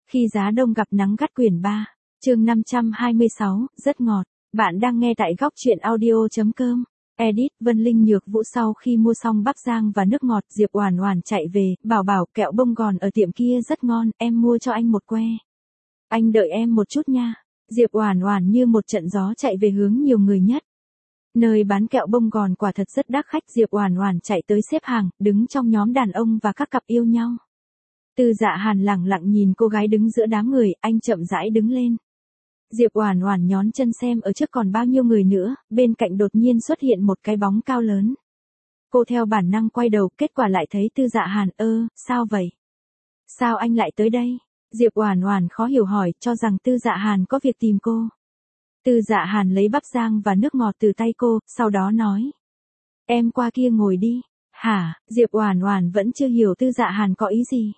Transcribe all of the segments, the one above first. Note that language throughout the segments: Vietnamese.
Khi giá đông gặp nắng gắt quyển 3, chương 526, rất ngọt. Bạn đang nghe tại góc truyện audio.com. Edit Vân Linh Nhược Vũ. Sau khi mua xong bắp rang và nước ngọt, Diệp Oản Oản chạy về, bảo kẹo bông gòn ở tiệm kia rất ngon, em mua cho anh một que. Anh đợi em một chút nha. Diệp Oản Oản như một trận gió chạy về hướng nhiều người nhất. Nơi bán kẹo bông gòn quả thật rất đắt khách. Diệp Oản Oản chạy tới xếp hàng, đứng trong nhóm đàn ông và các cặp yêu nhau. Tư Dạ Hàn lẳng lặng nhìn cô gái đứng giữa đám người, anh chậm rãi đứng lên. Diệp Oản Oản nhón chân xem ở trước còn bao nhiêu người nữa, bên cạnh đột nhiên xuất hiện một cái bóng cao lớn. Cô theo bản năng quay đầu, kết quả lại thấy Tư Dạ Hàn. Sao vậy? Sao anh lại tới đây? Diệp Oản Oản khó hiểu hỏi, cho rằng Tư Dạ Hàn có việc tìm cô. Tư Dạ Hàn lấy bắp rang và nước ngọt từ tay cô, sau đó nói. Em qua kia ngồi đi. Hả? Diệp Oản Oản vẫn chưa hiểu Tư Dạ Hàn có ý gì.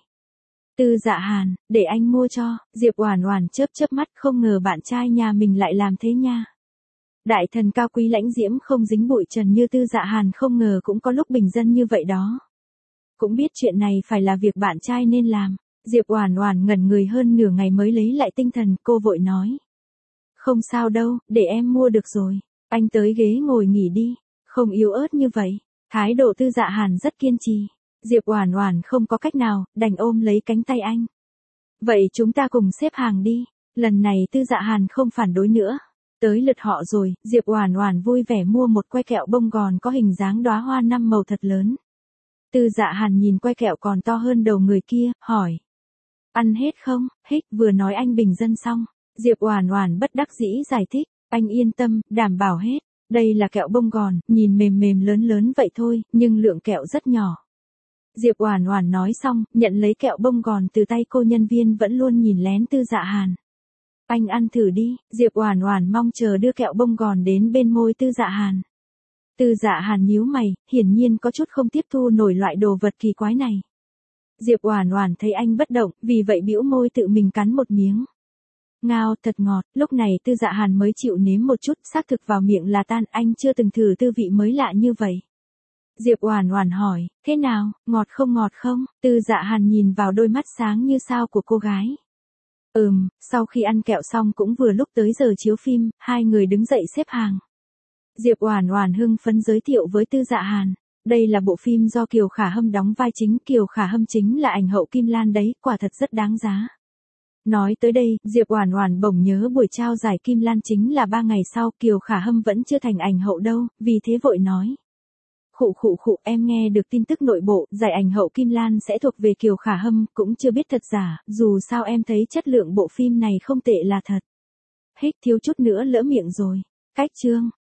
Tư Dạ Hàn, để anh mua cho. Diệp Oản Oản chớp mắt, không ngờ bạn trai nhà mình lại làm thế nha. Đại thần cao quý lãnh diễm không dính bụi trần như Tư Dạ Hàn không ngờ cũng có lúc bình dân như vậy đó. Cũng biết chuyện này phải là việc bạn trai nên làm. Diệp Oản Oản ngẩn người hơn nửa ngày mới lấy lại tinh thần, cô vội nói. Không sao đâu, để em mua được rồi. Anh tới ghế ngồi nghỉ đi. Không yếu ớt như vậy. Thái độ Tư Dạ Hàn rất kiên trì. Diệp Oản Oản không có cách nào, đành ôm lấy cánh tay anh. Vậy chúng ta cùng xếp hàng đi. Lần này Tư Dạ Hàn không phản đối nữa. Tới lượt họ rồi, Diệp Oản Oản vui vẻ mua một que kẹo bông gòn có hình dáng đóa hoa 5 màu thật lớn. Tư Dạ Hàn nhìn que kẹo còn to hơn đầu người kia, hỏi. Ăn hết không? Hích vừa nói anh bình dân xong. Diệp Oản Oản bất đắc dĩ giải thích, anh yên tâm, đảm bảo hết. Đây là kẹo bông gòn, nhìn mềm mềm lớn vậy thôi, nhưng lượng kẹo rất nhỏ. Diệp Oản Oản nói xong, nhận lấy kẹo bông gòn từ tay cô nhân viên vẫn luôn nhìn lén Tư Dạ Hàn. Anh ăn thử đi. Diệp Oản Oản mong chờ đưa kẹo bông gòn đến bên môi Tư Dạ Hàn. Tư Dạ Hàn nhíu mày, hiển nhiên có chút không tiếp thu nổi loại đồ vật kỳ quái này. Diệp Oản Oản thấy anh bất động, vì vậy bĩu môi tự mình cắn một miếng. Ngao, thật ngọt. Lúc này Tư Dạ Hàn mới chịu nếm một chút, xác thực vào miệng là tan, anh chưa từng thử tư vị mới lạ như vậy. Diệp Oản Oản hỏi, thế nào, ngọt không? Tư Dạ Hàn nhìn vào đôi mắt sáng như sao của cô gái. Sau khi ăn kẹo xong cũng vừa lúc tới giờ chiếu phim, hai người đứng dậy xếp hàng. Diệp Oản Oản hưng phấn giới thiệu với Tư Dạ Hàn, đây là bộ phim do Kiều Khả Hâm đóng vai chính, Kiều Khả Hâm chính là ảnh hậu Kim Lan đấy, quả thật rất đáng giá. Nói tới đây, Diệp Oản Oản bỗng nhớ buổi trao giải Kim Lan chính là 3 ngày sau, Kiều Khả Hâm vẫn chưa thành ảnh hậu đâu, vì thế vội nói. Khụ, em nghe được tin tức nội bộ, giải ảnh hậu Kim Lan sẽ thuộc về Kiều Khả Hâm, cũng chưa biết thật giả, dù sao em thấy chất lượng bộ phim này không tệ là thật. Hích thiếu chút nữa lỡ miệng rồi. Cách chương.